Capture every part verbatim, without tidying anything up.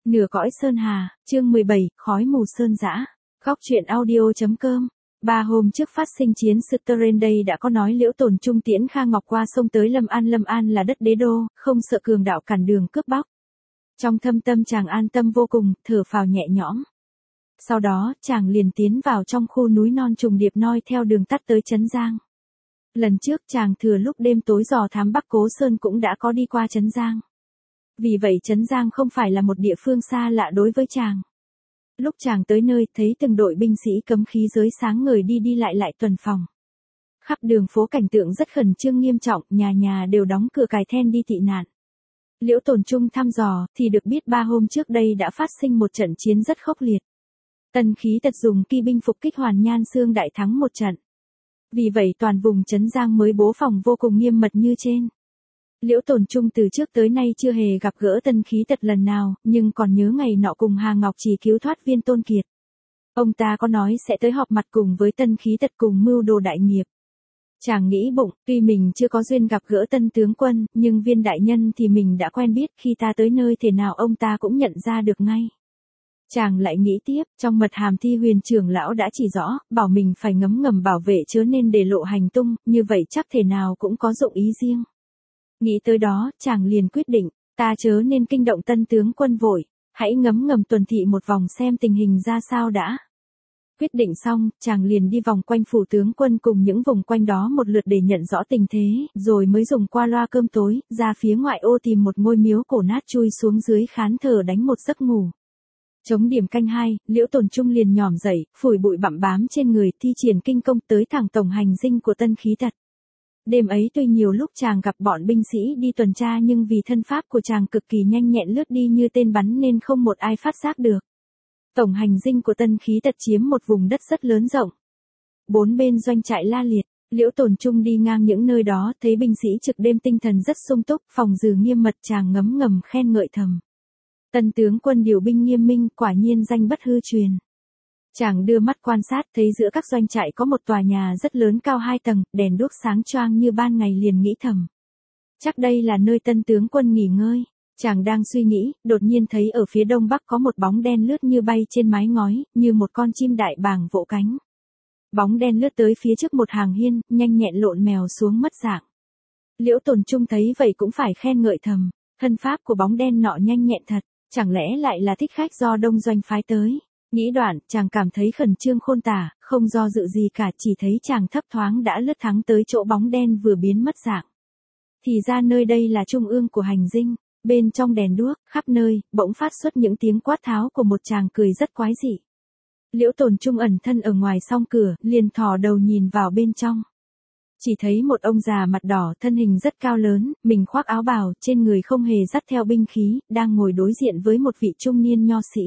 Nửa cõi sơn hà, chương mười bảy, khói mù sơn dã. Góc truyện audio.com. Ba hôm trước phát sinh chiến sự Teren đây đã có nói Liễu Tồn Trung tiễn Kha Ngọc qua sông tới Lâm An. Lâm An là đất đế đô, không sợ cường đạo cản đường cướp bóc. Trong thâm tâm chàng an tâm vô cùng, thở phào nhẹ nhõm. Sau đó, chàng liền tiến vào trong khu núi non trùng điệp noi theo đường tắt tới Trấn Giang. Lần trước chàng thừa lúc đêm tối dò thám Bắc Cố Sơn cũng đã có đi qua Trấn Giang. Vì vậy Trấn Giang không phải là một địa phương xa lạ đối với chàng. Lúc chàng tới nơi thấy từng đội binh sĩ cấm khí giới sáng ngời đi đi lại lại tuần phòng. Khắp đường phố cảnh tượng rất khẩn trương nghiêm trọng, nhà nhà đều đóng cửa cài then đi tị nạn. Liễu Tồn Trung thăm dò thì được biết ba hôm trước đây đã phát sinh một trận chiến rất khốc liệt. Tần Khí Tật dùng kỳ binh phục kích Hoàn Nhan Xương đại thắng một trận. Vì vậy toàn vùng Trấn Giang mới bố phòng vô cùng nghiêm mật như trên. Liễu Tồn Trung từ trước tới nay chưa hề gặp gỡ Tần Khí Tật lần nào, nhưng còn nhớ ngày nọ cùng Hà Ngọc Trì cứu thoát Viên Tôn Kiệt. Ông ta có nói sẽ tới họp mặt cùng với Tần Khí Tật cùng mưu đồ đại nghiệp. Chàng nghĩ bụng, tuy mình chưa có duyên gặp gỡ Tân tướng quân, nhưng Viên đại nhân thì mình đã quen biết, khi ta tới nơi thế nào ông ta cũng nhận ra được ngay. Chàng lại nghĩ tiếp, trong mật hàm Thi Huyền trưởng lão đã chỉ rõ, bảo mình phải ngấm ngầm bảo vệ chớ nên để lộ hành tung, như vậy chắc thể nào cũng có dụng ý riêng. Nghĩ tới đó, chàng liền quyết định, ta chớ nên kinh động Tân tướng quân vội, hãy ngấm ngầm tuần thị một vòng xem tình hình ra sao đã. Quyết định xong, chàng liền đi vòng quanh phủ tướng quân cùng những vùng quanh đó một lượt để nhận rõ tình thế, rồi mới dùng qua loa cơm tối, ra phía ngoại ô tìm một ngôi miếu cổ nát chui xuống dưới khán thờ đánh một giấc ngủ. Chống điểm canh hai, Liễu Tồn Trung liền nhòm dậy, phủi bụi bặm bám trên người, thi triển kinh công tới thẳng tổng hành dinh của Tân Khí Tật. Đêm ấy tuy nhiều lúc chàng gặp bọn binh sĩ đi tuần tra nhưng vì thân pháp của chàng cực kỳ nhanh nhẹn lướt đi như tên bắn nên không một ai phát giác được. Tổng hành dinh của Tân Khí Tật chiếm một vùng đất rất lớn rộng. Bốn bên doanh trại la liệt, Liễu Tồn Trung đi ngang những nơi đó thấy binh sĩ trực đêm tinh thần rất sung túc, phòng giữ nghiêm mật, chàng ngấm ngầm khen ngợi thầm. Tân tướng quân điều binh nghiêm minh, quả nhiên danh bất hư truyền. Chàng đưa mắt quan sát thấy giữa các doanh trại có một tòa nhà rất lớn cao hai tầng, đèn đuốc sáng choang như ban ngày liền nghĩ thầm. Chắc đây là nơi Tân tướng quân nghỉ ngơi. Chàng đang suy nghĩ, đột nhiên thấy ở phía đông bắc có một bóng đen lướt như bay trên mái ngói, như một con chim đại bàng vỗ cánh. Bóng đen lướt tới phía trước một hàng hiên, nhanh nhẹn lộn mèo xuống mất dạng. Liễu Tồn Trung thấy vậy cũng phải khen ngợi thầm, thân pháp của bóng đen nọ nhanh nhẹn thật, chẳng lẽ lại là thích khách do đông doanh phái tới. Nghĩ đoạn, chàng cảm thấy khẩn trương khôn tả, không do dự gì cả, chỉ thấy chàng thấp thoáng đã lướt thắng tới chỗ bóng đen vừa biến mất dạng. Thì ra nơi đây là trung ương của hành dinh, bên trong đèn đuốc, khắp nơi, bỗng phát xuất những tiếng quát tháo của một chàng cười rất quái dị. Liễu Tồn Trung ẩn thân ở ngoài song cửa, liền thò đầu nhìn vào bên trong. Chỉ thấy một ông già mặt đỏ, thân hình rất cao lớn, mình khoác áo bào, trên người không hề dắt theo binh khí, đang ngồi đối diện với một vị trung niên nho sĩ.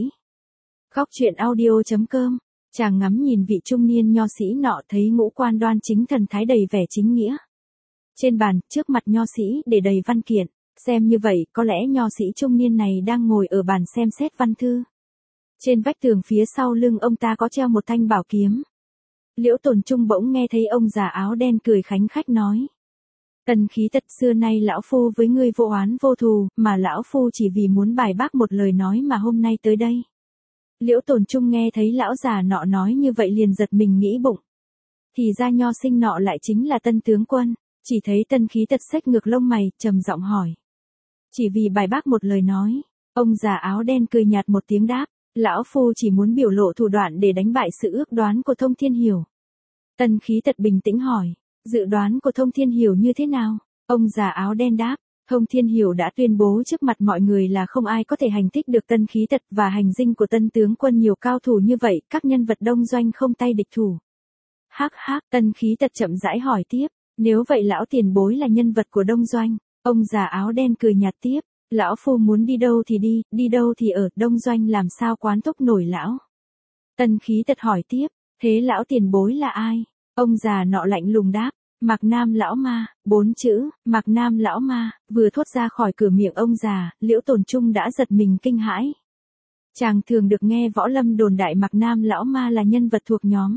Góc truyện audio.com. Chàng ngắm nhìn vị trung niên nho sĩ nọ thấy ngũ quan đoan chính, thần thái đầy vẻ chính nghĩa. Trên bàn, trước mặt nho sĩ để đầy văn kiện, xem như vậy có lẽ nho sĩ trung niên này đang ngồi ở bàn xem xét văn thư. Trên vách tường phía sau lưng ông ta có treo một thanh bảo kiếm. Liễu Tồn Trung bỗng nghe thấy ông già áo đen cười khánh khách nói. Tần Khí Tật, xưa nay lão phu với ngươi vô oán vô thù, mà lão phu chỉ vì muốn bài bác một lời nói mà hôm nay tới đây. Liễu Tồn Trung nghe thấy lão già nọ nói như vậy liền giật mình nghĩ bụng. Thì ra nho sinh nọ lại chính là Tân tướng quân, chỉ thấy Tần Khí Tật xếch ngược lông mày, trầm giọng hỏi. Chỉ vì bài bác một lời nói, ông già áo đen cười nhạt một tiếng đáp, lão phu chỉ muốn biểu lộ thủ đoạn để đánh bại sự ước đoán của Thông Thiên Hiểu. Tần Khí Tật bình tĩnh hỏi, dự đoán của Thông Thiên Hiểu như thế nào? Ông già áo đen đáp, Thông Thiên Hiểu đã tuyên bố trước mặt mọi người là không ai có thể hành thích được Tân Khí Tật và hành dinh của Tân tướng quân nhiều cao thủ như vậy, các nhân vật đông doanh không tay địch thủ. Hắc hắc, Tân Khí Tật chậm rãi hỏi tiếp, nếu vậy lão tiền bối là nhân vật của đông doanh? Ông già áo đen cười nhạt tiếp, lão phu muốn đi đâu thì đi, đi đâu thì ở, đông doanh làm sao quán thúc nổi lão. Tân Khí Tật hỏi tiếp, thế lão tiền bối là ai? Ông già nọ lạnh lùng đáp, Mạc Nam lão ma. Bốn chữ, Mạc Nam lão ma, vừa thốt ra khỏi cửa miệng ông già, Liễu Tồn Trung đã giật mình kinh hãi. Chàng thường được nghe võ lâm đồn đại Mạc Nam lão ma là nhân vật thuộc nhóm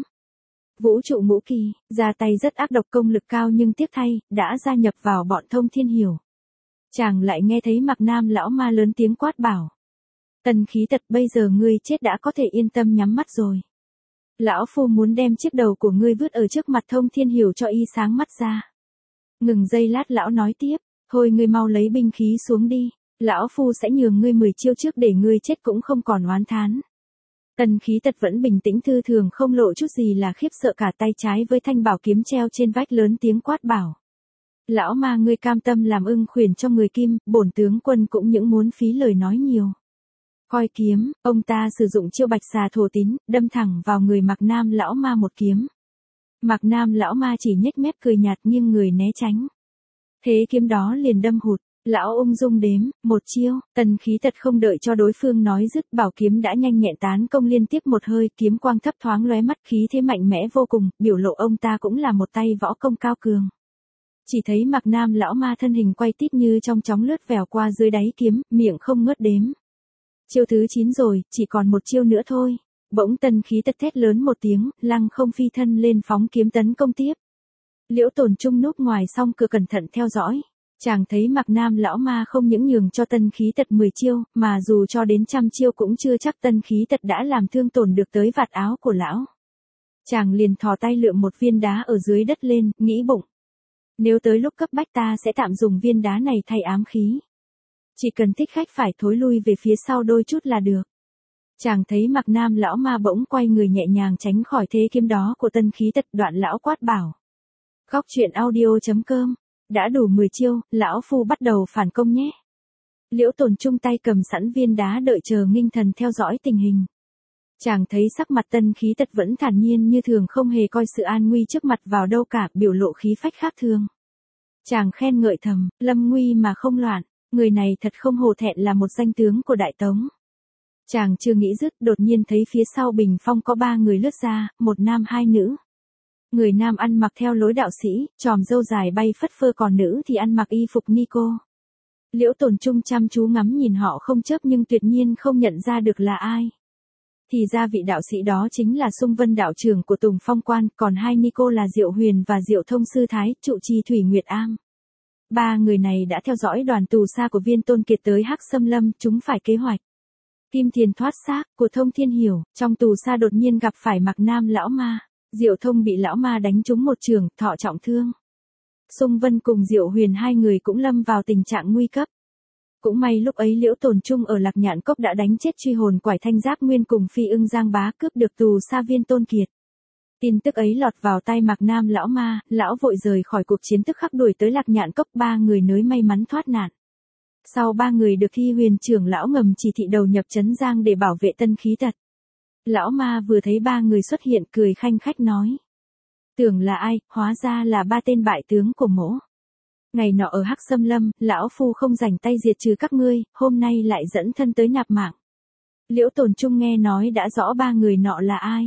Vũ trụ ngũ kỳ, ra tay rất ác độc, công lực cao, nhưng tiếc thay, đã gia nhập vào bọn Thông Thiên Hiểu. Chàng lại nghe thấy Mạc Nam lão ma lớn tiếng quát bảo. Tần Khí Tật, bây giờ ngươi chết đã có thể yên tâm nhắm mắt rồi. Lão phu muốn đem chiếc đầu của ngươi vứt ở trước mặt Thông Thiên Hiểu cho y sáng mắt ra. Ngừng giây lát lão nói tiếp, thôi ngươi mau lấy binh khí xuống đi, lão phu sẽ nhường ngươi mười chiêu trước để ngươi chết cũng không còn oán thán. Tần Khí Tật vẫn bình tĩnh thư thường không lộ chút gì là khiếp sợ, cả tay trái với thanh bảo kiếm treo trên vách lớn tiếng quát bảo. Lão ma, ngươi cam tâm làm ưng khuyển cho người Kim, bổn tướng quân cũng những muốn phí lời nói nhiều. Coi kiếm, ông ta sử dụng chiêu bạch xà thổ tín, đâm thẳng vào người Mạc Nam lão ma một kiếm. Mạc Nam lão ma chỉ nhếch mép cười nhạt nghiêng người né tránh. Thế kiếm đó liền đâm hụt, lão ung dung đếm, một chiêu, Tần Khí Tật không đợi cho đối phương nói dứt, bảo kiếm đã nhanh nhẹn tán công liên tiếp một hơi, kiếm quang thấp thoáng lóe mắt, khí thế mạnh mẽ vô cùng, biểu lộ ông ta cũng là một tay võ công cao cường. Chỉ thấy Mạc Nam lão ma thân hình quay tít như trong chóng lướt vèo qua dưới đáy kiếm, miệng không ngớt đếm. Chiêu thứ chín rồi, chỉ còn một chiêu nữa thôi. Bỗng Tần Khí Tật thét lớn một tiếng, lăng không phi thân lên phóng kiếm tấn công tiếp. Liễu Tồn Trung núp ngoài song cửa cẩn thận theo dõi. Chàng thấy Mạc Nam lão ma không những nhường cho Tần Khí Tật mười chiêu, mà dù cho đến trăm chiêu cũng chưa chắc Tần Khí Tật đã làm thương tổn được tới vạt áo của lão. Chàng liền thò tay lượm một viên đá ở dưới đất lên, nghĩ bụng. Nếu tới lúc cấp bách ta sẽ tạm dùng viên đá này thay ám khí. Chỉ cần thích khách phải thối lui về phía sau đôi chút là được. Chàng thấy Mạc Nam lão ma bỗng quay người nhẹ nhàng tránh khỏi thế kiếm đó của Tần Khí Tật, đoạn lão quát bảo. Góc truyện audio chấm com. Đã đủ mười chiêu, lão phu bắt đầu phản công nhé. Liễu Tồn Trung tay cầm sẵn viên đá đợi chờ nghinh thần theo dõi tình hình. Chàng thấy sắc mặt Tần Khí Tật vẫn thản nhiên như thường, không hề coi sự an nguy trước mặt vào đâu cả, biểu lộ khí phách khác thường. Chàng khen ngợi thầm, lâm nguy mà không loạn, người này thật không hổ thẹn là một danh tướng của Đại Tống. Chàng chưa nghĩ dứt, đột nhiên thấy phía sau bình phong có ba người lướt ra, một nam hai nữ. Người nam ăn mặc theo lối đạo sĩ, tròm râu dài bay phất phơ, còn nữ thì ăn mặc y phục ni cô. Liễu Tồn Trung chăm chú ngắm nhìn họ không chớp nhưng tuyệt nhiên không nhận ra được là ai. Thì ra vị đạo sĩ đó chính là Sung Vân đạo trưởng của Tùng Phong Quan, còn hai ni cô là Diệu Huyền và Diệu Thông Sư Thái, trụ trì Thủy Nguyệt Am. Ba người này đã theo dõi đoàn tù xa của Viên Tôn Kiệt tới Hắc Xâm Lâm, chúng phải kế hoạch. Kim Thiền thoát xác của Thông Thiên Hiểu, trong tù xa đột nhiên gặp phải Mạc Nam lão ma. Diệu Thông bị lão ma đánh trúng một trường, thọ trọng thương. Sung Vân cùng Diệu Huyền hai người cũng lâm vào tình trạng nguy cấp. Cũng may lúc ấy Liễu Tồn Trung ở Lạc Nhạn Cốc đã đánh chết truy hồn quải Thanh Giáp Nguyên cùng Phi Ưng Giang Bá, cướp được tù xa Viên Tôn Kiệt. Tin tức ấy lọt vào tai Mạc Nam lão ma, lão vội rời khỏi cuộc chiến, tức khắc đuổi tới Lạc Nhạn Cốc, ba người nới may mắn thoát nạn. Sau ba người được Thi Huyền trưởng lão ngầm chỉ thị đầu nhập Trấn Giang để bảo vệ Tần Khí Tật. Lão ma vừa thấy ba người xuất hiện cười khanh khách nói. Tưởng là ai, hóa ra là ba tên bại tướng của mỗ. Ngày nọ ở Hắc Xâm Lâm, lão phu không rảnh tay diệt trừ các ngươi, hôm nay lại dẫn thân tới nạp mạng. Liễu Tồn Trung nghe nói đã rõ ba người nọ là ai.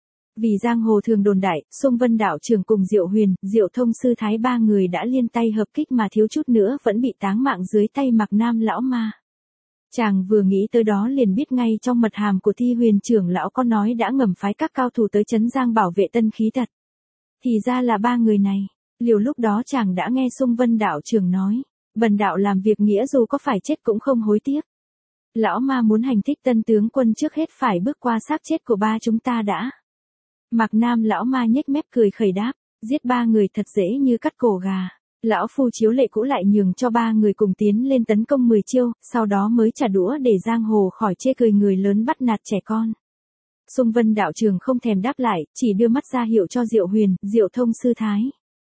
Vì giang hồ thường đồn đại, Sung Vân đạo trưởng cùng Diệu Huyền, Diệu Thông Sư Thái ba người đã liên tay hợp kích mà thiếu chút nữa vẫn bị táng mạng dưới tay Mạc Nam lão ma. Chàng vừa nghĩ tới đó liền biết ngay trong mật hàm của Thi Huyền trưởng lão có nói đã ngầm phái các cao thủ tới Trấn Giang bảo vệ Tần Khí Tật. Thì ra là ba người này. Liều lúc đó chàng đã nghe Sung Vân đạo trưởng nói, bần đạo làm việc nghĩa dù có phải chết cũng không hối tiếc. Lão ma muốn hành thích Tân tướng quân trước hết phải bước qua xác chết của ba chúng ta đã. Mạc Nam lão ma nhếch mép cười khẩy đáp, giết ba người thật dễ như cắt cổ gà. Lão phu chiếu lệ cũ lại nhường cho ba người cùng tiến lên tấn công mười chiêu, sau đó mới trả đũa để giang hồ khỏi chê cười người lớn bắt nạt trẻ con. Sung Vân đạo trưởng không thèm đáp lại, chỉ đưa mắt ra hiệu cho Diệu Huyền, Diệu Thông Sư Thái.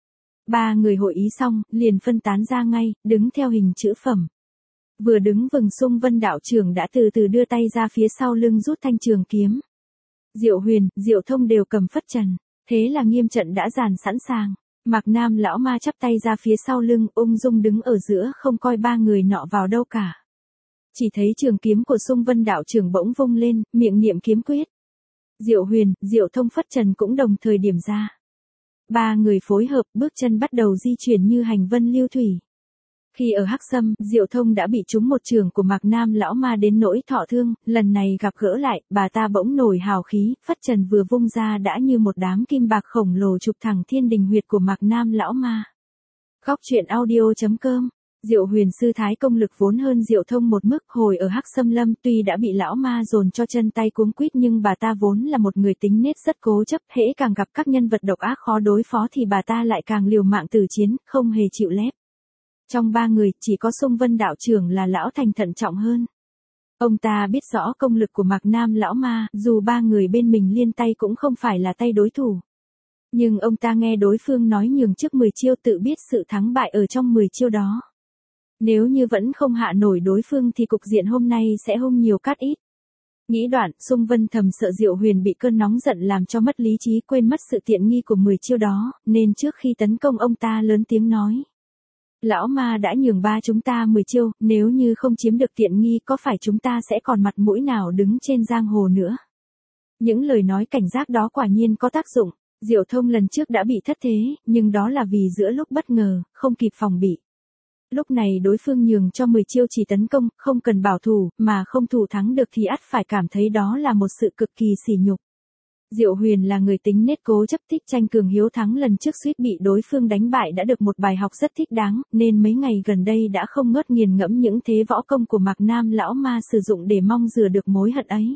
Ba người hội ý xong, liền phân tán ra ngay, đứng theo hình chữ phẩm. Vừa đứng vừng, Sung Vân đạo trưởng đã từ từ đưa tay ra phía sau lưng rút thanh trường kiếm. Diệu Huyền, Diệu Thông đều cầm phất trần, thế là nghiêm trận đã dàn sẵn sàng. Mạc Nam lão ma chắp tay ra phía sau lưng, ung dung đứng ở giữa không coi ba người nọ vào đâu cả. Chỉ thấy trường kiếm của Sung Vân đạo trưởng bỗng vung lên, miệng niệm kiếm quyết. Diệu Huyền, Diệu Thông phất trần cũng đồng thời điểm ra. Ba người phối hợp, bước chân bắt đầu di chuyển như hành vân lưu thủy. Khi ở Hắc Xâm, Diệu Thông đã bị trúng một trường của Mạc Nam lão ma đến nỗi thọ thương, lần này gặp gỡ lại, bà ta bỗng nổi hào khí, phất trần vừa vung ra đã như một đám kim bạc khổng lồ chụp thẳng thiên đình huyệt của Mạc Nam lão ma. Góc truyện audio chấm com Diệu Huyền sư thái công lực vốn hơn Diệu Thông một mức, hồi ở Hắc Xâm Lâm tuy đã bị lão ma dồn cho chân tay cuống quýt nhưng bà ta vốn là một người tính nết rất cố chấp, hễ càng gặp các nhân vật độc ác khó đối phó thì bà ta lại càng liều mạng tử chiến, không hề chịu lép. Trong ba người, chỉ có Xung Vân đạo trưởng là lão thành thận trọng hơn. Ông ta biết rõ công lực của Mạc Nam lão ma, dù ba người bên mình liên tay cũng không phải là tay đối thủ. Nhưng ông ta nghe đối phương nói nhường trước mười chiêu tự biết sự thắng bại ở trong mười chiêu đó. Nếu như vẫn không hạ nổi đối phương thì cục diện hôm nay sẽ hung nhiều cát ít. Nghĩ đoạn, Xung Vân thầm sợ Diệu Huyền bị cơn nóng giận làm cho mất lý trí, quên mất sự tiện nghi của mười chiêu đó, nên trước khi tấn công ông ta lớn tiếng nói. Lão ma đã nhường ba chúng ta mười chiêu, nếu như không chiếm được tiện nghi có phải chúng ta sẽ còn mặt mũi nào đứng trên giang hồ nữa. Những lời nói cảnh giác đó quả nhiên có tác dụng, Diệu Thông lần trước đã bị thất thế, nhưng đó là vì giữa lúc bất ngờ, không kịp phòng bị. Lúc này đối phương nhường cho mười chiêu chỉ tấn công, không cần bảo thủ, mà không thủ thắng được thì ắt phải cảm thấy đó là một sự cực kỳ sỉ nhục. Diệu Huyền là người tính nết cố chấp thích tranh cường hiếu thắng, lần trước suýt bị đối phương đánh bại đã được một bài học rất thích đáng, nên mấy ngày gần đây đã không ngớt nghiền ngẫm những thế võ công của Mạc Nam lão ma sử dụng để mong rửa được mối hận ấy.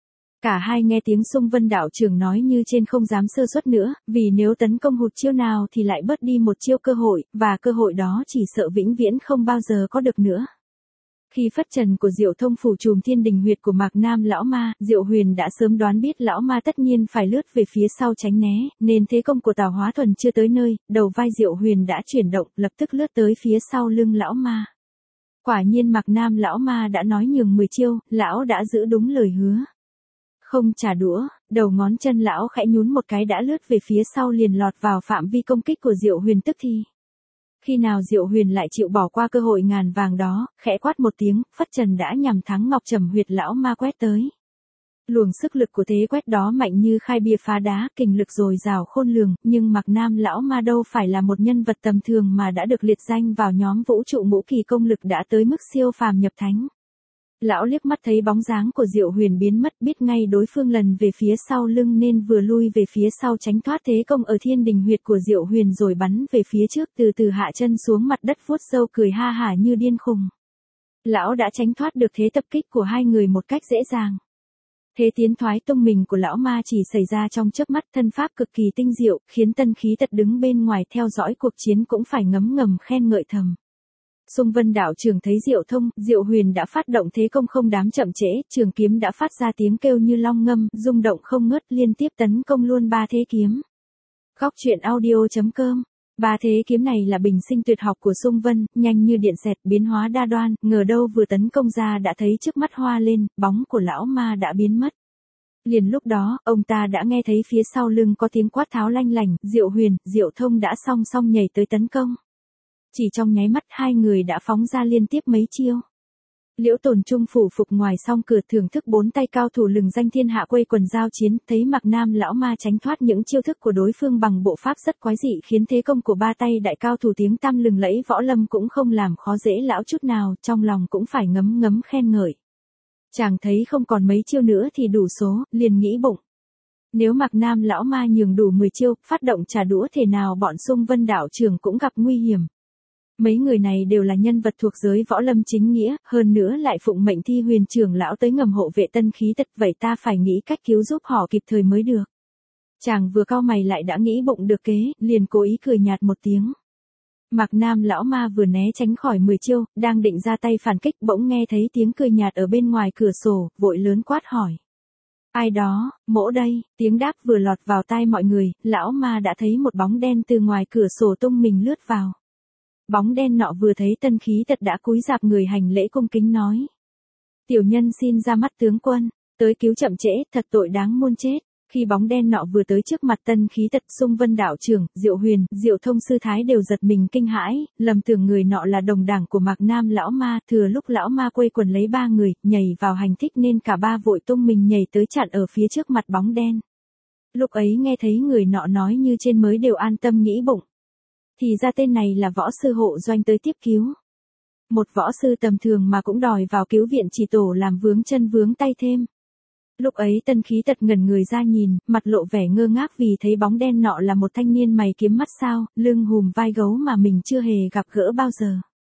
Cả hai nghe tiếng Xung Vân đạo trưởng nói như trên không dám sơ suất nữa, vì nếu tấn công hụt chiêu nào thì lại bớt đi một chiêu cơ hội, và cơ hội đó chỉ sợ vĩnh viễn không bao giờ có được nữa. Khi phất trần của Diệu Thông phủ trùm thiên đình huyệt của Mạc Nam lão ma, Diệu Huyền đã sớm đoán biết lão ma tất nhiên phải lướt về phía sau tránh né, nên thế công của Tào Hóa Thuần chưa tới nơi, đầu vai Diệu Huyền đã chuyển động, lập tức lướt tới phía sau lưng lão ma. Quả nhiên Mạc Nam lão ma đã nói nhường mười chiêu, lão đã giữ đúng lời hứa. Không trả đũa, đầu ngón chân lão khẽ nhún một cái đã lướt về phía sau liền lọt vào phạm vi công kích của Diệu Huyền tức thì. Khi nào Diệu Huyền lại chịu bỏ qua cơ hội ngàn vàng đó, khẽ quát một tiếng, phất trần đã nhằm thắng ngọc trầm huyệt lão ma quét tới. Luồng sức lực của thế quét đó mạnh như khai bia phá đá, kình lực dồi dào khôn lường, nhưng Mạc Nam lão ma đâu phải là một nhân vật tầm thường mà đã được liệt danh vào nhóm vũ trụ ngũ kỳ, công lực đã tới mức siêu phàm nhập thánh. Lão liếc mắt thấy bóng dáng của Diệu Huyền biến mất, biết ngay đối phương lần về phía sau lưng nên vừa lui về phía sau tránh thoát thế công ở thiên đình huyệt của Diệu Huyền rồi bắn về phía trước, từ từ hạ chân xuống mặt đất vuốt râu cười ha hả như điên khùng. Lão đã tránh thoát được thế tập kích của hai người một cách dễ dàng. Thế tiến thoái tung mình của lão ma chỉ xảy ra trong chớp mắt, thân pháp cực kỳ tinh diệu, khiến Tân Khí Tật đứng bên ngoài theo dõi cuộc chiến cũng phải ngấm ngầm khen ngợi thầm. Xung Vân đạo trưởng thấy Diệu Thông, Diệu Huyền đã phát động thế công không dám chậm trễ, trường kiếm đã phát ra tiếng kêu như long ngâm, rung động không ngớt, liên tiếp tấn công luôn ba thế kiếm. Góc truyện audio chấm com. Ba thế kiếm này là bình sinh tuyệt học của Xung Vân, nhanh như điện xẹt, biến hóa đa đoan, ngờ đâu vừa tấn công ra đã thấy trước mắt hoa lên, bóng của lão ma đã biến mất. Liền lúc đó, ông ta đã nghe thấy phía sau lưng có tiếng quát tháo lanh lảnh, Diệu Huyền, Diệu Thông đã song song nhảy tới tấn công. Chỉ trong nháy mắt hai người đã phóng ra liên tiếp mấy chiêu. Liễu Tồn Trung phủ phục ngoài song cửa thưởng thức bốn tay cao thủ lừng danh thiên hạ quây quần giao chiến, thấy Mạc Nam lão ma tránh thoát những chiêu thức của đối phương bằng bộ pháp rất quái dị, khiến thế công của ba tay đại cao thủ tiếng tăm lừng lẫy võ lâm cũng không làm khó dễ lão chút nào, trong lòng cũng phải ngấm ngấm khen ngợi. Chàng thấy không còn mấy chiêu nữa thì đủ số, liền nghĩ bụng. Nếu Mạc Nam lão ma nhường đủ mười chiêu, phát động trả đũa thể nào bọn Xung Vân đạo trưởng cũng gặp nguy hiểm. Mấy người này đều là nhân vật thuộc giới võ lâm chính nghĩa, hơn nữa lại phụng mệnh Thi Huyền trưởng lão tới ngầm hộ vệ Tân Khí Tật, vậy ta phải nghĩ cách cứu giúp họ kịp thời mới được. Chàng vừa cau mày lại đã nghĩ bụng được kế, liền cố ý cười nhạt một tiếng. Mạc Nam lão ma vừa né tránh khỏi mười chiêu, đang định ra tay phản kích, bỗng nghe thấy tiếng cười nhạt ở bên ngoài cửa sổ, vội lớn quát hỏi. Ai đó, mỗ đây, tiếng đáp vừa lọt vào tai mọi người, lão ma đã thấy một bóng đen từ ngoài cửa sổ tung mình lướt vào. Bóng đen nọ vừa thấy Tân Khí Tật đã cúi rạp người hành lễ cung kính nói. Tiểu nhân xin ra mắt tướng quân, tới cứu chậm trễ, thật tội đáng muôn chết. Khi bóng đen nọ vừa tới trước mặt Tân Khí Tật, Xung Vân đạo trưởng, Diệu Huyền, Diệu Thông sư thái đều giật mình kinh hãi, lầm tưởng người nọ là đồng đảng của Mạc Nam lão ma, thừa lúc lão ma quây quần lấy ba người, nhảy vào hành thích nên cả ba vội tung mình nhảy tới chặn ở phía trước mặt bóng đen. Lúc ấy nghe thấy người nọ nói như trên mới đều an tâm nghĩ bụng. Thì ra tên này là võ sư hộ doanh tới tiếp cứu. Một võ sư tầm thường mà cũng đòi vào cứu viện chỉ tổ làm vướng chân vướng tay thêm. Lúc ấy Tân Khí Tật ngẩn người ra nhìn, mặt lộ vẻ ngơ ngác vì thấy bóng đen nọ là một thanh niên mày kiếm mắt sao, lưng hùm vai gấu mà mình chưa hề gặp gỡ bao giờ.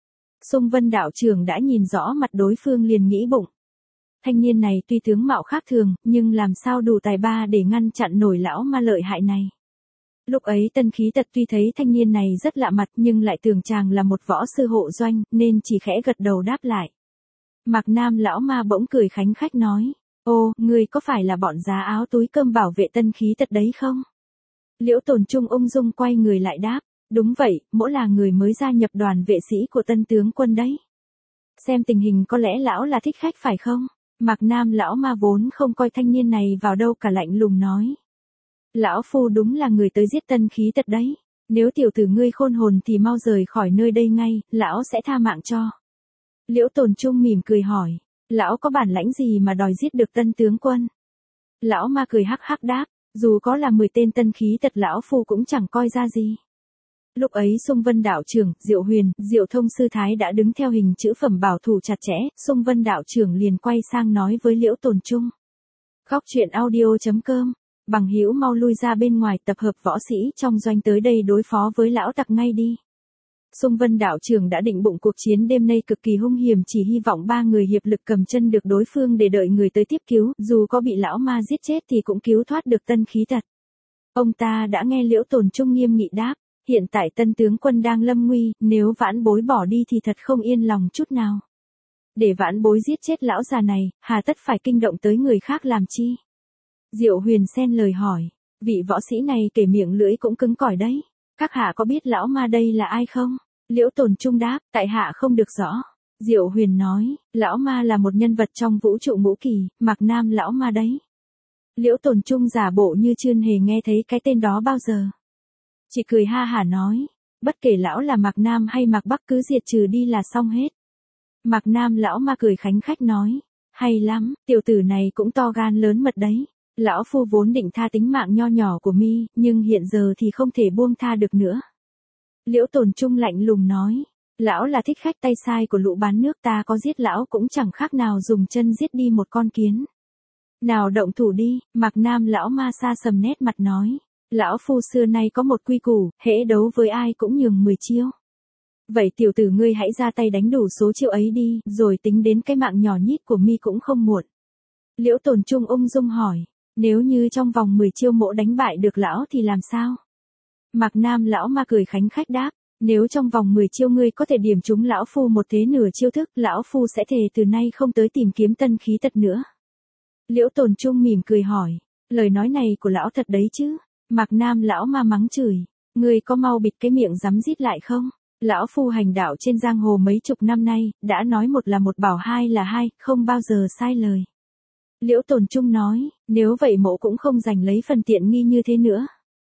Xung Vân đạo trưởng đã nhìn rõ mặt đối phương liền nghĩ bụng. Thanh niên này tuy tướng mạo khác thường, nhưng làm sao đủ tài ba để ngăn chặn nổi lão ma lợi hại này. Lúc ấy Tân Khí Tật tuy thấy thanh niên này rất lạ mặt nhưng lại tưởng chàng là một võ sư hộ doanh, nên chỉ khẽ gật đầu đáp lại. Mạc Nam lão ma bỗng cười khánh khách nói, ô, ngươi có phải là bọn giá áo túi cơm bảo vệ Tân Khí Tật đấy không? Liễu Tồn Trung ung dung quay người lại đáp, đúng vậy, mỗ là người mới gia nhập đoàn vệ sĩ của Tân tướng quân đấy. Xem tình hình có lẽ lão là thích khách phải không? Mạc Nam lão ma vốn không coi thanh niên này vào đâu cả lạnh lùng nói. Lão phu đúng là người tới giết Tân Khí Tật đấy. Nếu tiểu tử ngươi khôn hồn thì mau rời khỏi nơi đây ngay, lão sẽ tha mạng cho. Liễu Tồn Trung mỉm cười hỏi, lão có bản lãnh gì mà đòi giết được Tân tướng quân? Lão ma cười hắc hắc đáp, dù có là mười tên Tân Khí Tật lão phu cũng chẳng coi ra gì. Lúc ấy Xung Vân đạo trưởng, Diệu Huyền, Diệu Thông sư thái đã đứng theo hình chữ phẩm bảo thủ chặt chẽ, Xung Vân đạo trưởng liền quay sang nói với Liễu Tồn Trung. Góc truyện audio chấm com, bằng hữu mau lui ra bên ngoài tập hợp võ sĩ trong doanh tới đây đối phó với lão tặc ngay đi. Xung Vân đạo trưởng đã định bụng cuộc chiến đêm nay cực kỳ hung hiểm, chỉ hy vọng ba người hiệp lực cầm chân được đối phương để đợi người tới tiếp cứu, dù có bị lão ma giết chết thì cũng cứu thoát được Tân Khí Tật. Ông ta đã nghe Liễu Tồn Trung nghiêm nghị đáp, hiện tại Tân tướng quân đang lâm nguy, nếu vãn bối bỏ đi thì thật không yên lòng chút nào. Để vãn bối giết chết lão già này, hà tất phải kinh động tới người khác làm chi? Diệu Huyền xen lời hỏi, vị võ sĩ này kể miệng lưỡi cũng cứng cỏi đấy. Các hạ có biết lão ma đây là ai không? Liễu Tồn Trung đáp, tại hạ không được rõ. Diệu Huyền nói, lão ma là một nhân vật trong vũ trụ ngũ kỳ, Mạc Nam lão ma đấy. Liễu Tồn Trung giả bộ như chưa hề nghe thấy cái tên đó bao giờ. Chỉ cười ha hả nói, bất kể lão là Mạc Nam hay Mạc Bắc cứ diệt trừ đi là xong hết. Mạc Nam lão ma cười khánh khách nói, hay lắm, tiểu tử này cũng to gan lớn mật đấy. Lão phu vốn định tha tính mạng nho nhỏ của mi, nhưng hiện giờ thì không thể buông tha được nữa. Liễu Tồn Trung lạnh lùng nói, lão là thích khách tay sai của lũ bán nước, ta có giết lão cũng chẳng khác nào dùng chân giết đi một con kiến. Nào động thủ đi, Mạc Nam lão ma sa sầm nét mặt nói, lão phu xưa nay có một quy củ, hễ đấu với ai cũng nhường mười chiêu. Vậy tiểu tử ngươi hãy ra tay đánh đủ số chiêu ấy đi, rồi tính đến cái mạng nhỏ nhít của mi cũng không muộn. Liễu Tồn Trung ung dung hỏi, nếu như trong vòng mười chiêu mỗ đánh bại được lão thì làm sao? Mạc Nam lão ma cười khánh khách đáp, nếu trong vòng mười chiêu ngươi có thể điểm trúng lão phu một thế nửa chiêu thức, lão phu sẽ thề từ nay không tới tìm kiếm Tân Khí Tật nữa. Liễu Tồn Trung mỉm cười hỏi, lời nói này của lão thật đấy chứ? Mạc Nam lão ma mắng chửi, ngươi có mau bịt cái miệng rắm rít lại không? Lão phu hành đạo trên giang hồ mấy chục năm nay, đã nói một là một bảo hai là hai, không bao giờ sai lời. Liễu Tồn Trung nói, nếu vậy mỗ cũng không giành lấy phần tiện nghi như thế nữa.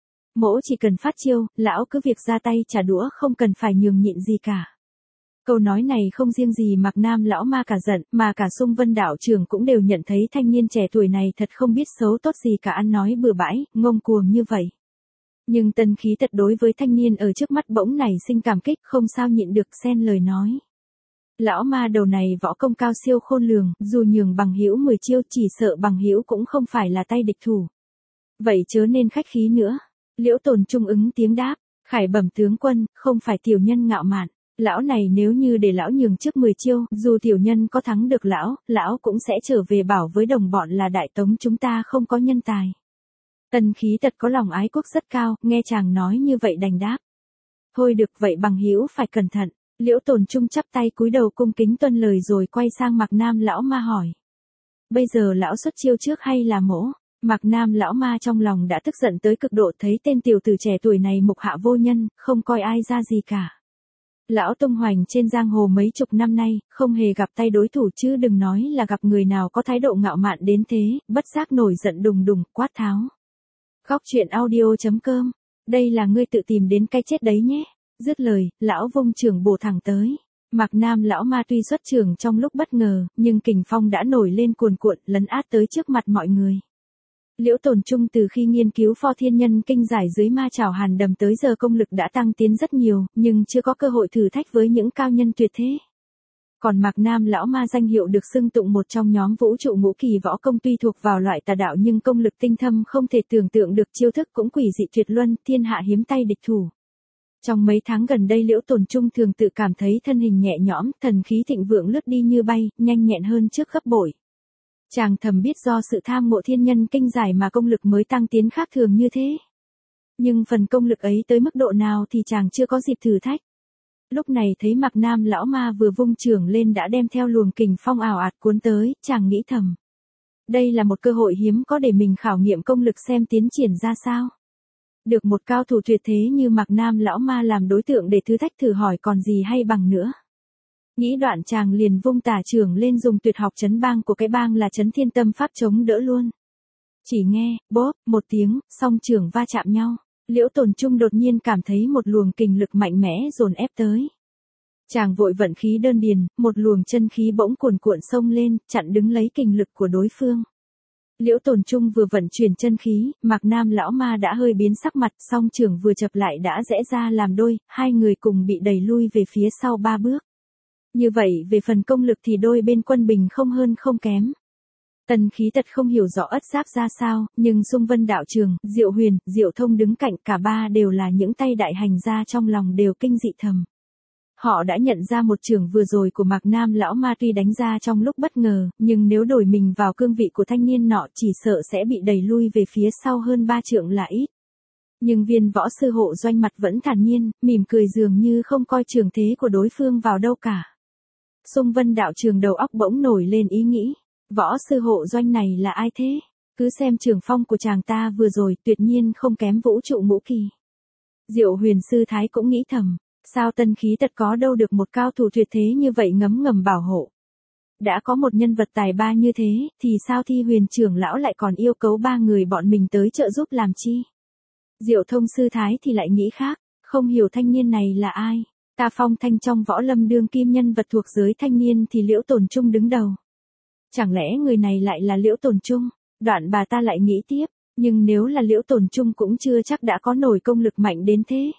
Mỗ chỉ cần phát chiêu, lão cứ việc ra tay trả đũa, không cần phải nhường nhịn gì cả. Câu nói này không riêng gì Mạc Nam lão ma cả giận, mà cả Xung Vân đạo trưởng cũng đều nhận thấy thanh niên trẻ tuổi này thật không biết xấu tốt gì cả, ăn nói bừa bãi, ngông cuồng như vậy. Nhưng Tân Khí Tật đối với thanh niên ở trước mắt bỗng nảy sinh cảm kích, không sao nhịn được xen lời nói. Lão ma đầu này võ công cao siêu khôn lường, dù nhường bằng hữu mười chiêu chỉ sợ bằng hữu cũng không phải là tay địch thủ. Vậy chớ nên khách khí nữa. Liễu Tồn Trung ứng tiếng đáp, khải bẩm tướng quân, không phải tiểu nhân ngạo mạn. Lão này nếu như để lão nhường trước mười chiêu, dù tiểu nhân có thắng được lão, lão cũng sẽ trở về bảo với đồng bọn là Đại Tống chúng ta không có nhân tài. Tân Khí Tật có lòng ái quốc rất cao, nghe chàng nói như vậy đành đáp. Thôi được vậy bằng hữu phải cẩn thận. Liễu Tồn Trung chắp tay cúi đầu cung kính tuân lời rồi quay sang Mạc Nam lão ma hỏi. Bây giờ lão xuất chiêu trước hay là mỗ? Mạc Nam lão ma trong lòng đã tức giận tới cực độ, thấy tên tiểu tử trẻ tuổi này mục hạ vô nhân, không coi ai ra gì cả. Lão tung hoành trên giang hồ mấy chục năm nay, không hề gặp tay đối thủ chứ đừng nói là gặp người nào có thái độ ngạo mạn đến thế, bất giác nổi giận đùng đùng, quát tháo. Góc truyện audio chấm com, đây là ngươi tự tìm đến cái chết đấy nhé. Dứt lời, lão vung chưởng bổ thẳng tới. Mạc Nam lão ma tuy xuất chưởng trong lúc bất ngờ, nhưng kình phong đã nổi lên cuồn cuộn, lấn át tới trước mặt mọi người. Liễu Tồn Trung từ khi nghiên cứu Pho Thiên Nhân Kinh giải dưới ma chảo hàn đầm tới giờ công lực đã tăng tiến rất nhiều, nhưng chưa có cơ hội thử thách với những cao nhân tuyệt thế. Còn Mạc Nam lão ma danh hiệu được xưng tụng một trong nhóm vũ trụ ngũ kỳ võ công, tuy thuộc vào loại tà đạo nhưng công lực tinh thâm không thể tưởng tượng được, chiêu thức cũng quỷ dị tuyệt luân, thiên hạ hiếm tay địch thủ. Trong mấy tháng gần đây Liễu Tồn Trung thường tự cảm thấy thân hình nhẹ nhõm, thần khí thịnh vượng lướt đi như bay, nhanh nhẹn hơn trước gấp bội. Chàng thầm biết do sự tham ngộ thiên nhân kinh giải mà công lực mới tăng tiến khác thường như thế. Nhưng phần công lực ấy tới mức độ nào thì chàng chưa có dịp thử thách. Lúc này thấy Mạc Nam lão ma vừa vung chưởng lên đã đem theo luồng kình phong ảo ạt cuốn tới, chàng nghĩ thầm. Đây là một cơ hội hiếm có để mình khảo nghiệm công lực xem tiến triển ra sao. Được một cao thủ tuyệt thế như Mạc Nam lão ma làm đối tượng để thử thách thử hỏi còn gì hay bằng nữa. Nghĩ đoạn chàng liền vung tả chưởng lên dùng tuyệt học chấn bang của cái bang là chấn thiên tâm pháp chống đỡ luôn. Chỉ nghe, bóp, một tiếng, song chưởng va chạm nhau. Liễu Tồn Trung đột nhiên cảm thấy một luồng kình lực mạnh mẽ dồn ép tới. Chàng vội vận khí đơn điền, một luồng chân khí bỗng cuồn cuộn xông lên, chặn đứng lấy kình lực của đối phương. Liễu Tồn Trung vừa vận chuyển chân khí, Mạc Nam lão ma đã hơi biến sắc mặt, song chưởng vừa chập lại đã rẽ ra làm đôi, hai người cùng bị đẩy lui về phía sau ba bước. Như vậy về phần công lực thì đôi bên quân bình không hơn không kém. Tần Khí Tật không hiểu rõ ất giáp ra sao, nhưng Xung Vân Đạo Trường, Diệu Huyền, Diệu Thông đứng cạnh cả ba đều là những tay đại hành gia trong lòng đều kinh dị thầm. Họ đã nhận ra một chưởng vừa rồi của Mạc Nam lão ma tuy đánh ra trong lúc bất ngờ, nhưng nếu đổi mình vào cương vị của thanh niên nọ chỉ sợ sẽ bị đẩy lui về phía sau hơn ba trượng là ít. Nhưng viên võ sư Hộ Doanh mặt vẫn thản nhiên, mỉm cười dường như không coi trường thế của đối phương vào đâu cả. Xung Vân Đạo Trường đầu óc bỗng nổi lên ý nghĩ. Võ sư Hộ Doanh này là ai thế? Cứ xem trường phong của chàng ta vừa rồi tuyệt nhiên không kém vũ trụ ngũ kỳ. Diệu Huyền sư thái cũng nghĩ thầm, sao Tân Khí Tật có đâu được một cao thủ tuyệt thế như vậy ngấm ngầm bảo hộ. Đã có một nhân vật tài ba như thế, thì sao Thi Huyền trưởng lão lại còn yêu cầu ba người bọn mình tới trợ giúp làm chi? Diệu Thông sư thái thì lại nghĩ khác, không hiểu thanh niên này là ai. Ta Phong Thanh trong võ lâm đương kim nhân vật thuộc giới thanh niên thì Liễu Tồn Trung đứng đầu. Chẳng lẽ người này lại là Liễu Tồn Trung? Đoạn bà ta lại nghĩ tiếp, nhưng nếu là Liễu Tồn Trung cũng chưa chắc đã có nổi công lực mạnh đến thế.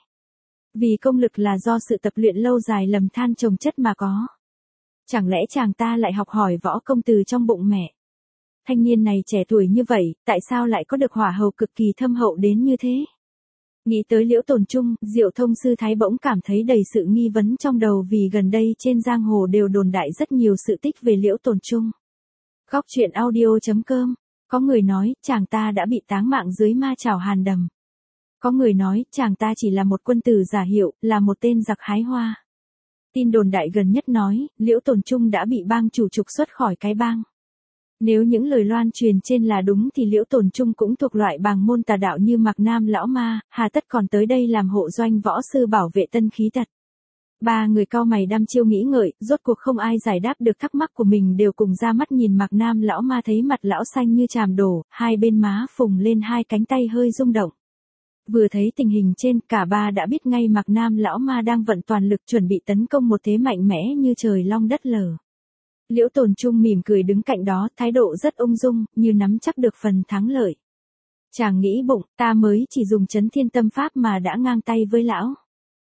Vì công lực là do sự tập luyện lâu dài lầm than chồng chất mà có. Chẳng lẽ chàng ta lại học hỏi võ công từ trong bụng mẹ? Thanh niên này trẻ tuổi như vậy, tại sao lại có được hỏa hầu cực kỳ thâm hậu đến như thế? Nghĩ tới Liễu Tồn Trung, Diệu Thông sư thái bỗng cảm thấy đầy sự nghi vấn trong đầu vì gần đây trên giang hồ đều đồn đại rất nhiều sự tích về Liễu Tồn Trung. Góc truyện audio chấm com. Có người nói, chàng ta đã bị táng mạng dưới ma chảo hàn đầm. Có người nói, chàng ta chỉ là một quân tử giả hiệu, là một tên giặc hái hoa. Tin đồn đại gần nhất nói, Liễu Tồn Trung đã bị bang chủ trục xuất khỏi cái bang. Nếu những lời loan truyền trên là đúng thì Liễu Tồn Trung cũng thuộc loại bàng môn tà đạo như Mạc Nam lão ma, hà tất còn tới đây làm hộ doanh võ sư bảo vệ Tân Khí Tật. Ba người cau mày đăm chiêu nghĩ ngợi, rốt cuộc không ai giải đáp được thắc mắc của mình đều cùng ra mắt nhìn Mạc Nam lão ma thấy mặt lão xanh như chàm đổ, hai bên má phùng lên hai cánh tay hơi rung động. Vừa thấy tình hình trên, cả ba đã biết ngay Mạc Nam lão ma đang vận toàn lực chuẩn bị tấn công một thế mạnh mẽ như trời long đất lở. Liễu Tồn Trung mỉm cười đứng cạnh đó, thái độ rất ung dung, như nắm chắc được phần thắng lợi. Chàng nghĩ bụng, ta mới chỉ dùng chấn thiên tâm pháp mà đã ngang tay với lão.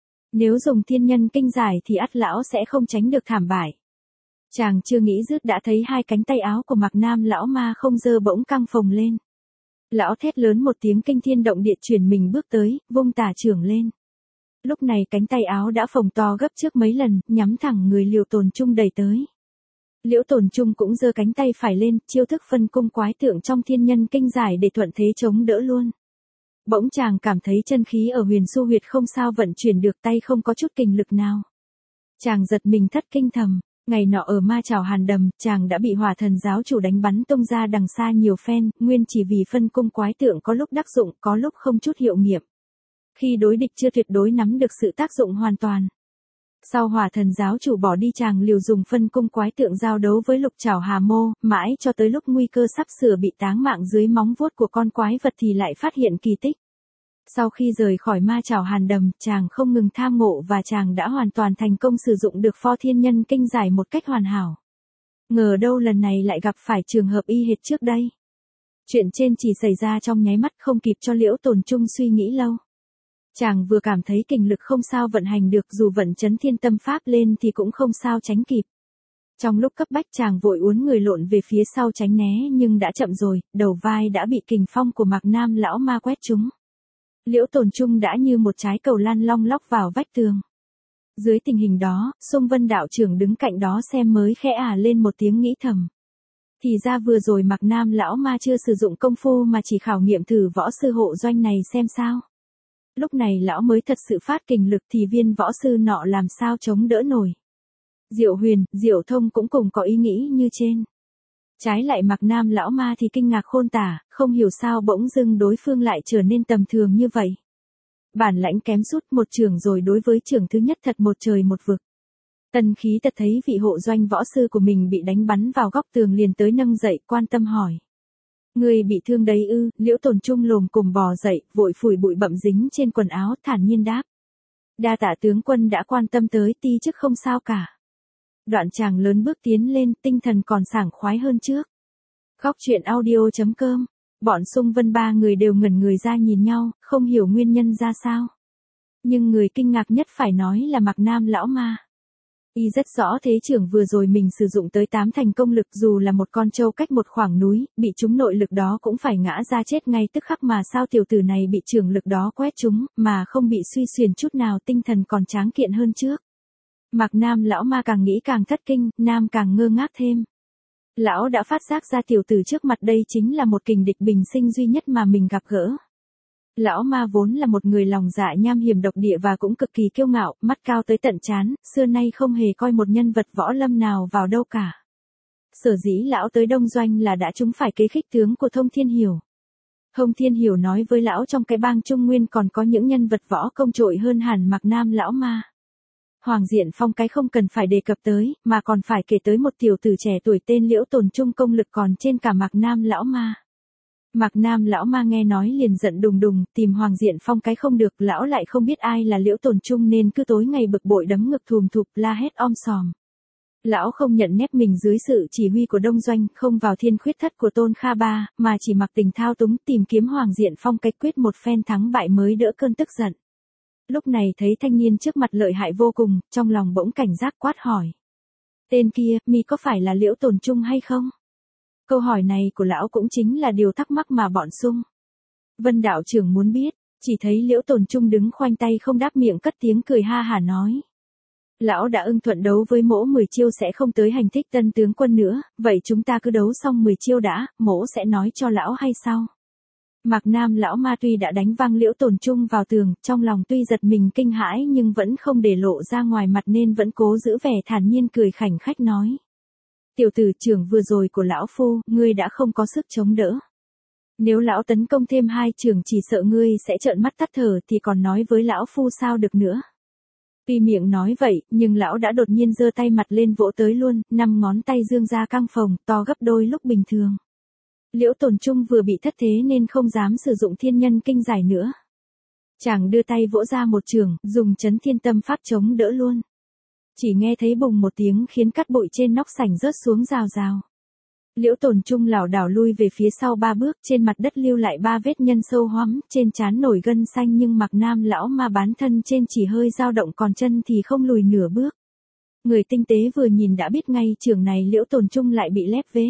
Nếu dùng thiên nhân kinh giải thì ắt lão sẽ không tránh được thảm bại. Chàng chưa nghĩ dứt đã thấy hai cánh tay áo của Mạc Nam lão ma không dơ bỗng căng phồng lên. Lão thét lớn một tiếng kinh thiên động địa chuyển mình bước tới, vung tả chưởng lên. Lúc này cánh tay áo đã phồng to gấp trước mấy lần, nhắm thẳng người Liễu Tồn Trung đẩy tới. Liễu Tồn Trung cũng giơ cánh tay phải lên, chiêu thức phân cung quái tượng trong thiên nhân kinh giải để thuận thế chống đỡ luôn. Bỗng chàng cảm thấy chân khí ở huyền xu huyệt không sao vận chuyển được, tay không có chút kình lực nào. Chàng giật mình thất kinh thầm, ngày nọ ở ma chảo hàn đầm, chàng đã bị hỏa thần giáo chủ đánh bắn tung ra đằng xa nhiều phen, nguyên chỉ vì phân cung quái tượng có lúc đắc dụng, có lúc không chút hiệu nghiệm. Khi đối địch chưa tuyệt đối nắm được sự tác dụng hoàn toàn. Sau hỏa thần giáo chủ bỏ đi chàng liều dùng phân cung quái tượng giao đấu với lục chảo hà mô, mãi cho tới lúc nguy cơ sắp sửa bị táng mạng dưới móng vuốt của con quái vật thì lại phát hiện kỳ tích. Sau khi rời khỏi ma chảo hàn đầm, chàng không ngừng tham ngộ và chàng đã hoàn toàn thành công sử dụng được pho thiên nhân kinh giải một cách hoàn hảo. Ngờ đâu lần này lại gặp phải trường hợp y hệt trước đây. Chuyện trên chỉ xảy ra trong nháy mắt không kịp cho Liễu Tồn Trung suy nghĩ lâu. Chàng vừa cảm thấy kình lực không sao vận hành được, dù vận chấn thiên tâm pháp lên thì cũng không sao tránh kịp. Trong lúc cấp bách chàng vội uốn người lộn về phía sau tránh né nhưng đã chậm rồi, đầu vai đã bị kình phong của Mạc Nam lão ma quét trúng. Liễu Tồn Trung đã như một trái cầu lăn long lóc vào vách tường. Dưới tình hình đó, Xung Vân đạo trưởng đứng cạnh đó xem mới khẽ à lên một tiếng nghĩ thầm. Thì ra vừa rồi Mạc Nam lão ma chưa sử dụng công phu mà chỉ khảo nghiệm thử võ sư hộ doanh này xem sao. Lúc này lão mới thật sự phát kình lực thì viên võ sư nọ làm sao chống đỡ nổi. Diệu Huyền, Diệu Thông cũng cùng có ý nghĩ như trên. Trái lại Mạc Nam lão ma thì kinh ngạc khôn tả, không hiểu sao bỗng dưng đối phương lại trở nên tầm thường như vậy. Bản lãnh kém sút một trường rồi đối với trường thứ nhất thật một trời một vực. Tần Khí Tật thấy vị hộ doanh võ sư của mình bị đánh bắn vào góc tường liền tới nâng dậy quan tâm hỏi. Người bị thương đấy ư? Liễu Tồn Trung lồm cồm bò dậy, vội phủi bụi bặm dính trên quần áo thản nhiên đáp. Đa tạ tướng quân đã quan tâm tới ti chứ không sao cả. Đoạn chàng lớn bước tiến lên, tinh thần còn sảng khoái hơn trước. Góc truyện audio chấm com. Bọn Xung Vân ba người đều ngẩn người ra nhìn nhau, không hiểu nguyên nhân ra sao. Nhưng người kinh ngạc nhất phải nói là Mạc Nam lão ma. Y rất rõ thế trưởng vừa rồi mình sử dụng tới tám thành công lực dù là một con trâu cách một khoảng núi, bị trúng nội lực đó cũng phải ngã ra chết ngay tức khắc mà sao tiểu tử này bị trường lực đó quét trúng, mà không bị suy xuyển chút nào tinh thần còn tráng kiện hơn trước. Mạc Nam lão ma càng nghĩ càng thất kinh, Nam càng ngơ ngác thêm. Lão đã phát giác ra tiểu tử trước mặt đây chính là một kình địch bình sinh duy nhất mà mình gặp gỡ. Lão ma vốn là một người lòng dạ nham hiểm độc địa và cũng cực kỳ kiêu ngạo, mắt cao tới tận trán, xưa nay không hề coi một nhân vật võ lâm nào vào đâu cả. Sở dĩ lão tới Đông Doanh là đã trúng phải kế khích tướng của Thông Thiên Hiểu. Thông Thiên Hiểu nói với lão trong cái bang Trung Nguyên còn có những nhân vật võ công trội hơn hẳn Mạc Nam lão ma. Hoàng Diện Phong cái không cần phải đề cập tới, mà còn phải kể tới một tiểu tử trẻ tuổi tên Liễu Tồn Trung công lực còn trên cả Mạc Nam lão ma. Mạc Nam lão ma nghe nói liền giận đùng đùng, tìm Hoàng Diện Phong cái không được, lão lại không biết ai là Liễu Tồn Trung nên cứ tối ngày bực bội đấm ngực thùm thụp la hét om sòm. Lão không nhận nép mình dưới sự chỉ huy của Đông Doanh, không vào thiên khuyết thất của Tôn Kha Ba, mà chỉ mặc tình thao túng tìm kiếm Hoàng Diện Phong cái quyết một phen thắng bại mới đỡ cơn tức giận. Lúc này thấy thanh niên trước mặt lợi hại vô cùng, trong lòng bỗng cảnh giác quát hỏi. Tên kia, mi có phải là Liễu Tồn Trung hay không? Câu hỏi này của lão cũng chính là điều thắc mắc mà bọn Xung Vân đạo trưởng muốn biết, chỉ thấy Liễu Tồn Trung đứng khoanh tay không đáp miệng cất tiếng cười ha hả nói. Lão đã ưng thuận đấu với mỗ mười chiêu sẽ không tới hành thích Tân tướng quân nữa, vậy chúng ta cứ đấu xong mười chiêu đã, mỗ sẽ nói cho lão hay sao? Mạc Nam lão ma tuy đã đánh văng Liễu Tồn Trung vào tường, trong lòng tuy giật mình kinh hãi nhưng vẫn không để lộ ra ngoài mặt nên vẫn cố giữ vẻ thản nhiên cười khảnh khách nói. Tiểu tử trưởng vừa rồi của lão phu, ngươi đã không có sức chống đỡ. Nếu lão tấn công thêm hai trường chỉ sợ ngươi sẽ trợn mắt tắt thở thì còn nói với lão phu sao được nữa. Tuy miệng nói vậy, nhưng lão đã đột nhiên giơ tay mặt lên vỗ tới luôn, năm ngón tay dương ra căng phồng, to gấp đôi lúc bình thường. Liễu Tồn Trung vừa bị thất thế nên không dám sử dụng thiên nhân kinh giải nữa. Chàng đưa tay vỗ ra một trường, dùng chấn thiên tâm pháp chống đỡ luôn. Chỉ nghe thấy bùng một tiếng khiến cát bụi trên nóc sảnh rớt xuống rào rào. Liễu Tồn Trung lảo đảo lui về phía sau ba bước, trên mặt đất lưu lại ba vết nhân sâu hoắm, trên trán nổi gân xanh nhưng Mạc Nam lão ma bán thân trên chỉ hơi dao động còn chân thì không lùi nửa bước. Người tinh tế vừa nhìn đã biết ngay trường này Liễu Tồn Trung lại bị lép vế.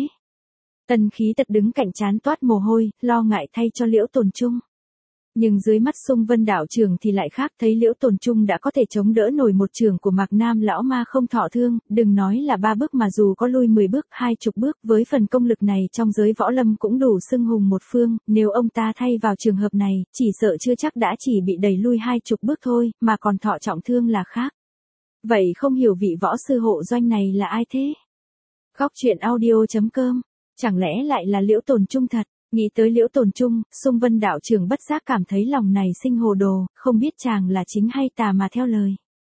Tần Khí Tật đứng cạnh trán toát mồ hôi, lo ngại thay cho Liễu Tồn Trung. Nhưng dưới mắt Xung Vân đạo trưởng thì lại khác, thấy Liễu Tồn Trung đã có thể chống đỡ nổi một trường của Mạc Nam lão ma không thọ thương, đừng nói là ba bước mà dù có lui mười bước, hai chục bước với phần công lực này trong giới võ lâm cũng đủ xưng hùng một phương, nếu ông ta thay vào trường hợp này, chỉ sợ chưa chắc đã chỉ bị đẩy lui hai chục bước thôi, mà còn thọ trọng thương là khác. Vậy không hiểu vị võ sư hộ doanh này là ai thế? Góc truyện audio chấm com, chẳng lẽ lại là Liễu Tồn Trung thật? Nghĩ tới Liễu Tồn Trung, Xung Vân đạo trưởng bất giác cảm thấy lòng này sinh hồ đồ, không biết chàng là chính hay tà mà theo lời.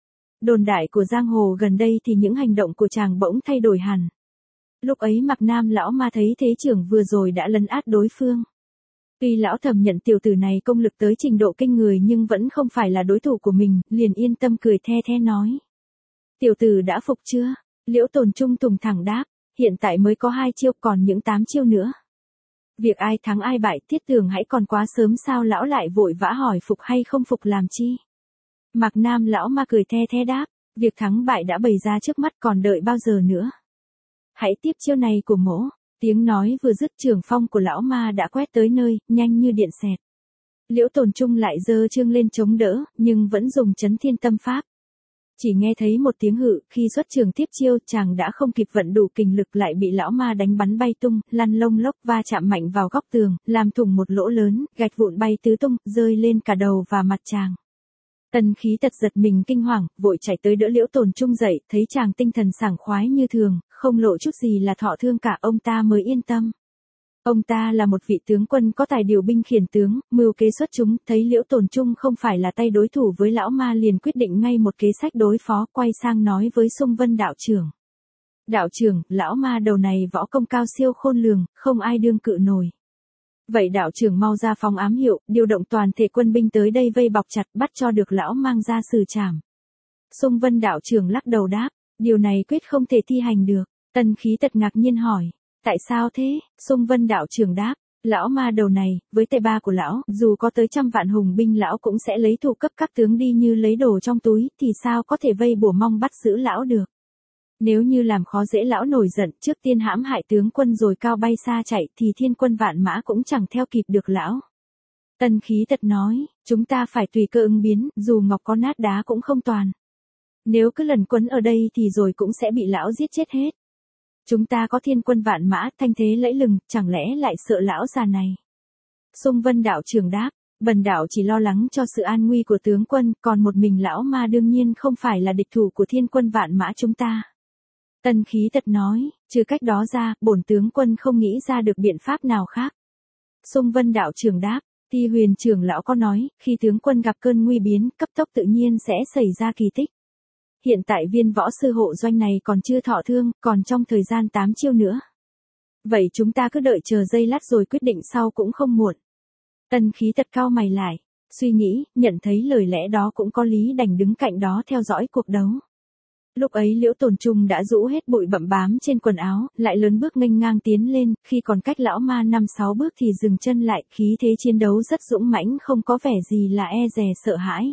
Đồn đại của giang hồ gần đây thì những hành động của chàng bỗng thay đổi hẳn. Lúc ấy Mạc Nam lão ma thấy thế trưởng vừa rồi đã lấn át đối phương. Tuy lão thầm nhận tiểu tử này công lực tới trình độ kinh người nhưng vẫn không phải là đối thủ của mình, liền yên tâm cười the the nói. Tiểu tử đã phục chưa? Liễu Tồn Trung thùng thẳng đáp, hiện tại mới có hai chiêu còn những tám chiêu nữa. Việc ai thắng ai bại Thiết Tường hãy còn quá sớm sao lão lại vội vã hỏi phục hay không phục làm chi. Mạc Nam lão ma cười the the đáp, việc thắng bại đã bày ra trước mắt còn đợi bao giờ nữa. Hãy tiếp chiêu này của mỗ, tiếng nói vừa dứt trường phong của lão ma đã quét tới nơi, nhanh như điện xẹt. Liễu Tồn Trung lại giơ chương lên chống đỡ, nhưng vẫn dùng chấn thiên tâm pháp. Chỉ nghe thấy một tiếng hự, khi xuất trường tiếp chiêu, chàng đã không kịp vận đủ kình lực lại bị lão ma đánh bắn bay tung, lăn lông lốc va chạm mạnh vào góc tường, làm thủng một lỗ lớn, gạch vụn bay tứ tung, rơi lên cả đầu và mặt chàng. Tần Khí Tật giật mình kinh hoàng, vội chạy tới đỡ Liễu Tồn Trung dậy, thấy chàng tinh thần sảng khoái như thường, không lộ chút gì là thọ thương cả, ông ta mới yên tâm. Ông ta là một vị tướng quân có tài điều binh khiển tướng, mưu kế xuất chúng, thấy Liễu Tồn Trung không phải là tay đối thủ với lão ma liền quyết định ngay một kế sách đối phó, quay sang nói với Sung Vân đạo trưởng. Đạo trưởng, lão ma đầu này võ công cao siêu khôn lường, không ai đương cự nổi. Vậy đạo trưởng mau ra phóng ám hiệu, điều động toàn thể quân binh tới đây vây bọc chặt, bắt cho được lão mang ra xử trảm. Sung Vân đạo trưởng lắc đầu đáp, điều này quyết không thể thi hành được. Tần Khí Tật ngạc nhiên hỏi. Tại sao thế? Sung Vân đạo trưởng đáp, lão ma đầu này, với tay ba của lão, dù có tới trăm vạn hùng binh lão cũng sẽ lấy thủ cấp các tướng đi như lấy đồ trong túi, thì sao có thể vây bùa mong bắt giữ lão được. Nếu như làm khó dễ lão nổi giận, trước tiên hãm hại tướng quân rồi cao bay xa chạy, thì thiên quân vạn mã cũng chẳng theo kịp được lão. Tần Khí Tật nói, chúng ta phải tùy cơ ứng biến, dù ngọc có nát đá cũng không toàn. Nếu cứ lần quấn ở đây thì rồi cũng sẽ bị lão giết chết hết. Chúng ta có thiên quân vạn mã, thanh thế lẫy lừng, chẳng lẽ lại sợ lão già này? Sung Vân đạo trưởng đáp, bần đạo chỉ lo lắng cho sự an nguy của tướng quân, còn một mình lão ma đương nhiên không phải là địch thủ của thiên quân vạn mã chúng ta. Tần Khí Tật nói, trừ cách đó ra, bổn tướng quân không nghĩ ra được biện pháp nào khác. Sung Vân đạo trưởng đáp, Ti Huyền trưởng lão có nói, khi tướng quân gặp cơn nguy biến, cấp tốc tự nhiên sẽ xảy ra kỳ tích. Hiện tại viên võ sư hộ doanh này còn chưa thọ thương, còn trong thời gian tám chiêu nữa. Vậy chúng ta cứ đợi chờ giây lát rồi quyết định sau cũng không muộn. Tần Khí Tật cau mày lại, suy nghĩ, nhận thấy lời lẽ đó cũng có lý, đành đứng cạnh đó theo dõi cuộc đấu. Lúc ấy Liễu Tồn Trung đã rũ hết bụi bặm bám trên quần áo, lại lớn bước nghênh ngang tiến lên, khi còn cách lão ma năm sáu bước thì dừng chân lại, khí thế chiến đấu rất dũng mãnh, không có vẻ gì là e dè sợ hãi.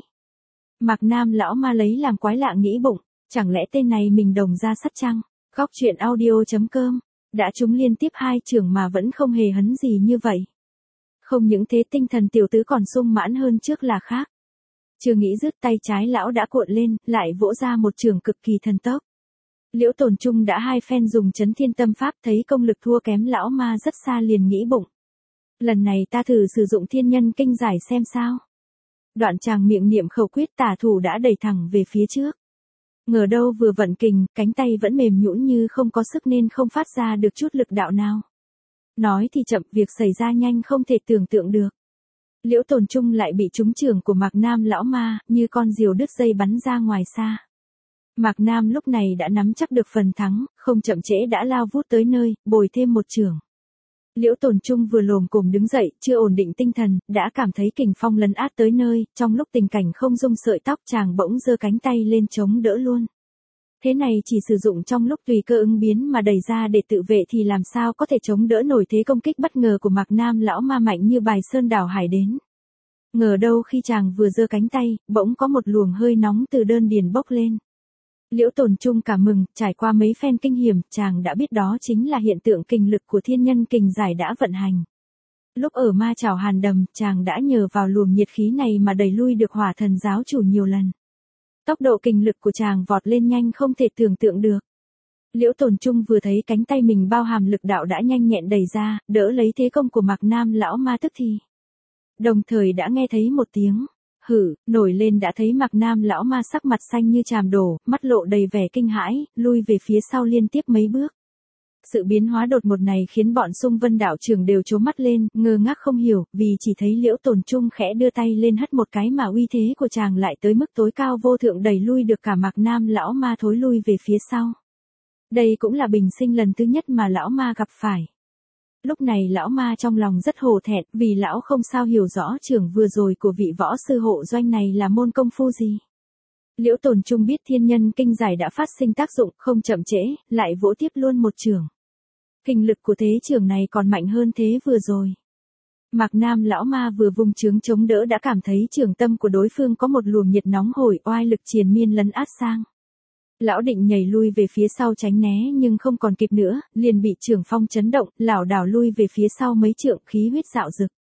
Mạc Nam lão ma lấy làm quái lạ nghĩ bụng, chẳng lẽ tên này mình đồng ra sắt chăng? Góc truyện audio chấm com, đã trúng liên tiếp hai trường mà vẫn không hề hấn gì như vậy. Không những thế tinh thần tiểu tứ còn sung mãn hơn trước là khác. Chưa nghĩ dứt tay trái lão đã cuộn lên, lại vỗ ra một trường cực kỳ thần tốc. Liễu Tồn Trung đã hai phen dùng chấn thiên tâm pháp, thấy công lực thua kém lão ma rất xa liền nghĩ bụng. Lần này ta thử sử dụng thiên nhân kinh giải xem sao. Đoạn chàng miệng niệm khẩu quyết, tả thủ đã đẩy thẳng về phía trước. Ngờ đâu vừa vận kình, cánh tay vẫn mềm nhũn như không có sức nên không phát ra được chút lực đạo nào. Nói thì chậm, việc xảy ra nhanh không thể tưởng tượng được. Liễu Tồn Trung lại bị trúng chưởng của Mạc Nam lão ma, như con diều đứt dây bắn ra ngoài xa. Mạc Nam lúc này đã nắm chắc được phần thắng, không chậm trễ đã lao vút tới nơi, bồi thêm một chưởng. Liễu Tồn Trung vừa lồm cồm đứng dậy, chưa ổn định tinh thần, đã cảm thấy kình phong lấn át tới nơi, trong lúc tình cảnh không dung sợi tóc chàng bỗng giơ cánh tay lên chống đỡ luôn. Thế này chỉ sử dụng trong lúc tùy cơ ứng biến mà đẩy ra để tự vệ thì làm sao có thể chống đỡ nổi thế công kích bất ngờ của Mạc Nam lão ma mạnh như bài sơn đảo hải đến. Ngờ đâu khi chàng vừa giơ cánh tay, bỗng có một luồng hơi nóng từ đơn điền bốc lên. Liễu Tồn Trung cảm mừng, trải qua mấy phen kinh hiểm, chàng đã biết đó chính là hiện tượng kình lực của thiên nhân kình giải đã vận hành. Lúc ở Ma Chảo Hàn Đầm, chàng đã nhờ vào luồng nhiệt khí này mà đẩy lui được Hỏa Thần giáo chủ nhiều lần. Tốc độ kình lực của chàng vọt lên nhanh không thể tưởng tượng được. Liễu Tồn Trung vừa thấy cánh tay mình bao hàm lực đạo đã nhanh nhẹn đẩy ra, đỡ lấy thế công của Mạc Nam lão ma tức thì. Đồng thời đã nghe thấy một tiếng hử, nổi lên đã thấy Mạc Nam lão ma sắc mặt xanh như chàm đổ, mắt lộ đầy vẻ kinh hãi, lui về phía sau liên tiếp mấy bước. Sự biến hóa đột ngột này khiến bọn Sung Vân đạo trưởng đều trố mắt lên, ngơ ngác không hiểu, vì chỉ thấy Liễu Tồn Trung khẽ đưa tay lên hất một cái mà uy thế của chàng lại tới mức tối cao vô thượng, đẩy lui được cả Mạc Nam lão ma thối lui về phía sau. Đây cũng là bình sinh lần thứ nhất mà lão ma gặp phải. Lúc này lão ma trong lòng rất hổ thẹn, vì lão không sao hiểu rõ trưởng vừa rồi của vị võ sư hộ doanh này là môn công phu gì. Liễu Tồn Trung biết thiên nhân kinh giải đã phát sinh tác dụng, không chậm trễ, lại vỗ tiếp luôn một chưởng. Kinh lực của thế chưởng này còn mạnh hơn thế vừa rồi. Mạc Nam lão ma vừa vùng chướng chống đỡ đã cảm thấy chưởng tâm của đối phương có một luồng nhiệt nóng hổi oai lực triền miên lấn át sang. Lão định nhảy lui về phía sau tránh né nhưng không còn kịp nữa, liền bị chưởng phong chấn động, lảo đảo lui về phía sau mấy trượng, khí huyết dạo dực.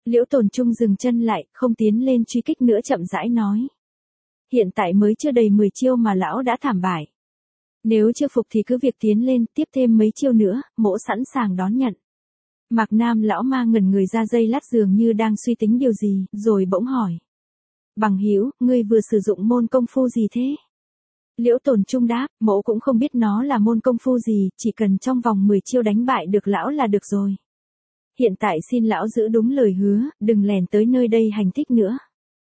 Liễu Tồn Trung dừng chân lại, không tiến lên truy kích nữa, chậm rãi nói. Hiện tại mới chưa đầy mười chiêu mà lão đã thảm bại. Nếu chưa phục thì cứ việc tiến lên, tiếp thêm mấy chiêu nữa, mỗ sẵn sàng đón nhận. Mạc Nam lão ma ngẩn người ra giây lát, dường như đang suy tính điều gì, rồi bỗng hỏi. Bằng hữu, ngươi vừa sử dụng môn công phu gì thế? Liễu Tồn Trung đáp, mỗ cũng không biết nó là môn công phu gì, chỉ cần trong vòng mười chiêu đánh bại được lão là được rồi. Hiện tại xin lão giữ đúng lời hứa, đừng lèn tới nơi đây hành thích nữa.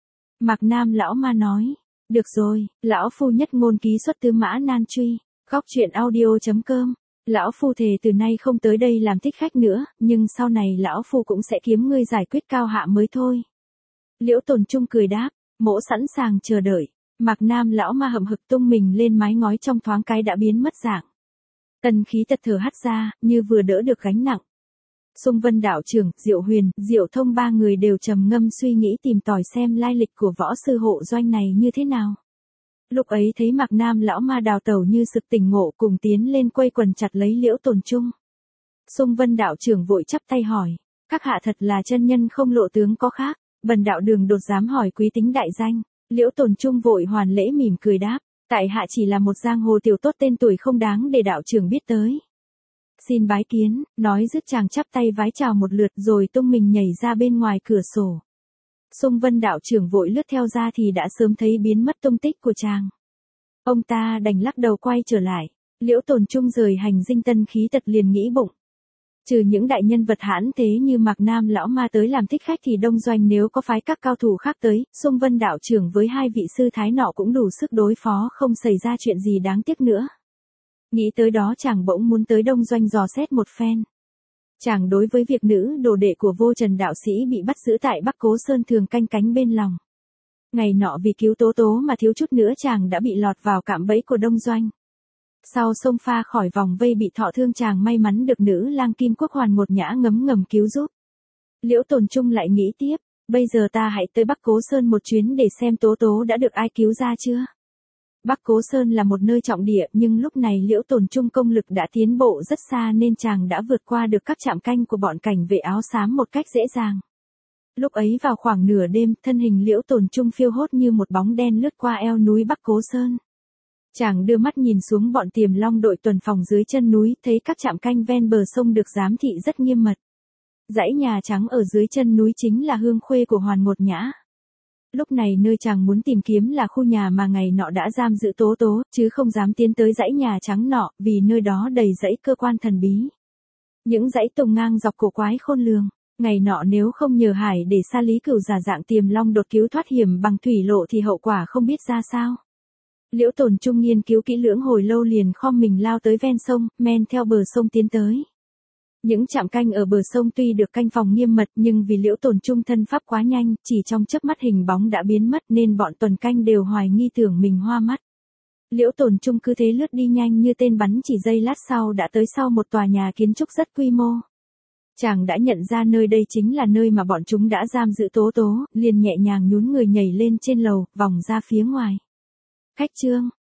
Mạc Nam lão ma nói, được rồi, lão phu nhất ngôn ký xuất tư mã nan truy, góc truyện audio chấm com. Lão phu thề từ nay không tới đây làm thích khách nữa, nhưng sau này lão phu cũng sẽ kiếm ngươi giải quyết cao hạ mới thôi. Liễu Tồn Trung cười đáp, mỗ sẵn sàng chờ đợi. Mạc Nam lão ma hậm hực tung mình lên mái ngói, trong thoáng cái đã biến mất dạng. Tần khí tật thở hắt ra, như vừa đỡ được gánh nặng. Xung Vân đạo trưởng, Diệu Huyền, Diệu Thông ba người đều trầm ngâm suy nghĩ tìm tòi xem lai lịch của võ sư hộ doanh này như thế nào. Lúc ấy thấy Mạc Nam lão ma đào tẩu như sực tỉnh ngộ, cùng tiến lên quây quần chặt lấy Liễu Tồn Trung. Xung Vân đạo trưởng vội chắp tay hỏi, các hạ thật là chân nhân không lộ tướng có khác, bần đạo Đường đột dám hỏi quý tính đại danh. Liễu Tồn Trung vội hoàn lễ mỉm cười đáp, tại hạ chỉ là một giang hồ tiểu tốt tên tuổi không đáng để đạo trưởng biết tới. Xin bái kiến, nói dứt chàng chắp tay vái chào một lượt rồi tung mình nhảy ra bên ngoài cửa sổ. Xung Vân đạo trưởng vội lướt theo ra thì đã sớm thấy biến mất tung tích của chàng. Ông ta đành lắc đầu quay trở lại. Liễu Tồn Trung rời hành dinh Tân khí tật liền nghĩ bụng. Trừ những đại nhân vật hãn thế như Mạc Nam lão ma tới làm thích khách thì đông doanh nếu có phái các cao thủ khác tới, Xung Vân đạo trưởng với hai vị sư thái nọ cũng đủ sức đối phó, không xảy ra chuyện gì đáng tiếc nữa. Nghĩ tới đó chàng bỗng muốn tới đông doanh dò xét một phen. Chàng đối với việc nữ đồ đệ của Vô Trần đạo sĩ bị bắt giữ tại Bắc Cố Sơn thường canh cánh bên lòng. Ngày nọ vì cứu Tố Tố mà thiếu chút nữa chàng đã bị lọt vào cạm bẫy của đông doanh. Sau xông pha khỏi vòng vây bị thọ thương, chàng may mắn được nữ lang Kim Quốc Hoàn một nhã ngấm ngầm cứu giúp. Liễu Tồn Trung lại nghĩ tiếp, bây giờ ta hãy tới Bắc Cố Sơn một chuyến để xem Tố Tố đã được ai cứu ra chưa. Bắc Cố Sơn là một nơi trọng địa, nhưng lúc này Liễu Tồn Trung công lực đã tiến bộ rất xa nên chàng đã vượt qua được các trạm canh của bọn cảnh vệ áo xám một cách dễ dàng. Lúc ấy vào khoảng nửa đêm, thân hình Liễu Tồn Trung phiêu hốt như một bóng đen lướt qua eo núi Bắc Cố Sơn. Chàng đưa mắt nhìn xuống bọn Tiềm Long đội tuần phòng dưới chân núi, thấy các trạm canh ven bờ sông được giám thị rất nghiêm mật. Dãy nhà trắng ở dưới chân núi chính là hương khuê của Hoàn Một Nhã. Lúc này nơi chàng muốn tìm kiếm là khu nhà mà ngày nọ đã giam giữ Tố Tố, chứ không dám tiến tới dãy nhà trắng nọ, vì nơi đó đầy dãy cơ quan thần bí. Những dãy tùng ngang dọc cổ quái khôn lường. Ngày nọ nếu không nhờ Hải để Sa Lý Cửu giả dạng Tiềm Long đột cứu thoát hiểm bằng thủy lộ thì hậu quả không biết ra sao. Liễu Tồn Trung nghiên cứu kỹ lưỡng hồi lâu liền khom mình lao tới ven sông, men theo bờ sông tiến tới. Những trạm canh ở bờ sông tuy được canh phòng nghiêm mật nhưng vì Liễu Tồn Trung thân pháp quá nhanh, chỉ trong chớp mắt hình bóng đã biến mất nên bọn tuần canh đều hoài nghi tưởng mình hoa mắt. Liễu Tồn Trung cứ thế lướt đi nhanh như tên bắn, chỉ giây lát sau đã tới sau một tòa nhà kiến trúc rất quy mô. Chàng đã nhận ra nơi đây chính là nơi mà bọn chúng đã giam giữ Tố Tố, liền nhẹ nhàng nhún người nhảy lên trên lầu, vòng ra phía ngoài. Khách trương,